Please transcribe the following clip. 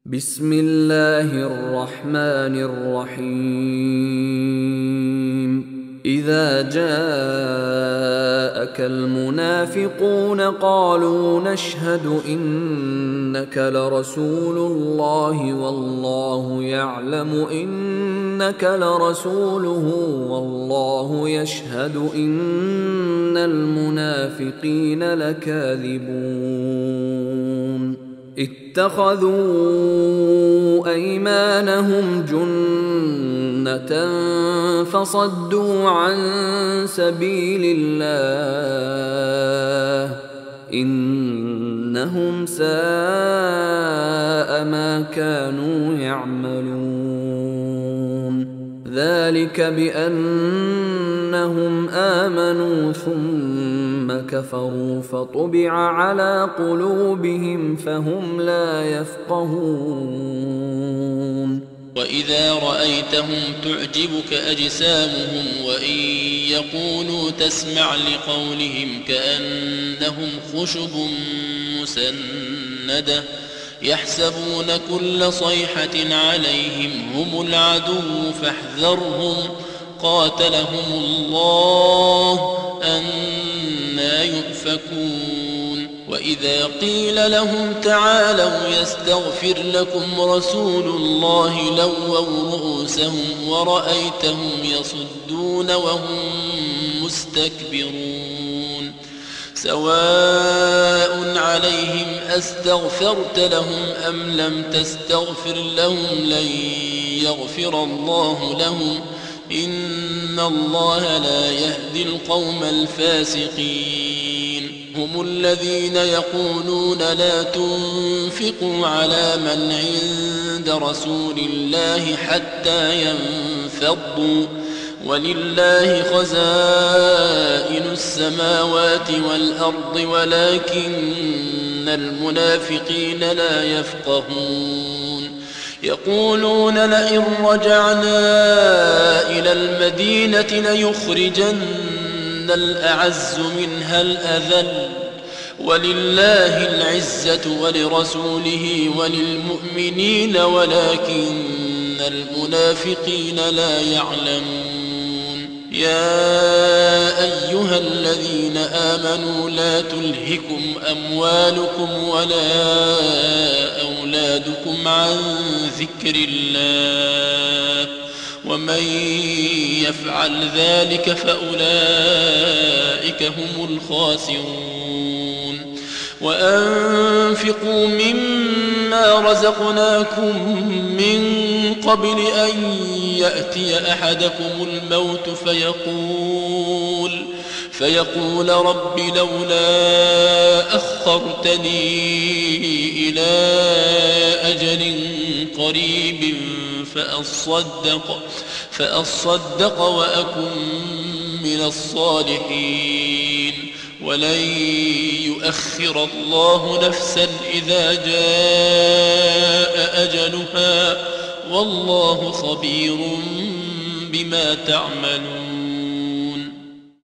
بسم الله الرحمن الرحيم إذا جاءك المنافقون قالوا نشهد إنك لرسول الله والله يعلم إنك لرسوله والله يشهد إن المنافقين لكاذبون اتخذوا أيمانهم جنة فصدوا عن سبيل الله إنهم ساء ما كانوا يعملون ذلك بأنهم آمنوا ثم كفروا فطبع على قلوبهم فهم لا يفقهون وإذا رأيتهم تعجبك أجسامهم وإن يقولوا تسمع لقولهم كأنهم خشب مسندة يحسبون كل صيحة عليهم هم العدو فاحذرهم قاتلهم الله أنى يؤفكون وإذا قيل لهم تعالوا يستغفر لكم رسول الله لووا رؤوسهم ورأيتهم يصدون وهم مستكبرون سواء عليهم أستغفرت لهم أم لم تستغفر لهم لن يغفر الله لهم إن الله لا يهدي القوم الفاسقين هم الذين يقولون لا تنفقوا على من عند رسول الله حتى ينفضوا ولله خزائن السماوات والأرض ولكن المنافقين لا يفقهون يقولون لئن رجعنا إلى المدينة ليخرجن الأعز منها الأذل ولله العزة ولرسوله وللمؤمنين ولكن المنافقين لا يعلمون يا أيها الذين آمنوا لا تلهكم أموالكم ولا أولادكم عن ذكر الله ومن يفعل ذلك فأولئك هم الخاسرون وأنفقوا مما رزقناكم من قبل أن يأتي أحدكم الموت فيقول رب لولا أخرتني إلى أجل قريب فأصدق وأكن من الصالحين ولن يؤخر الله نفسا إذا جاء أجلها والله خبير بما تعملون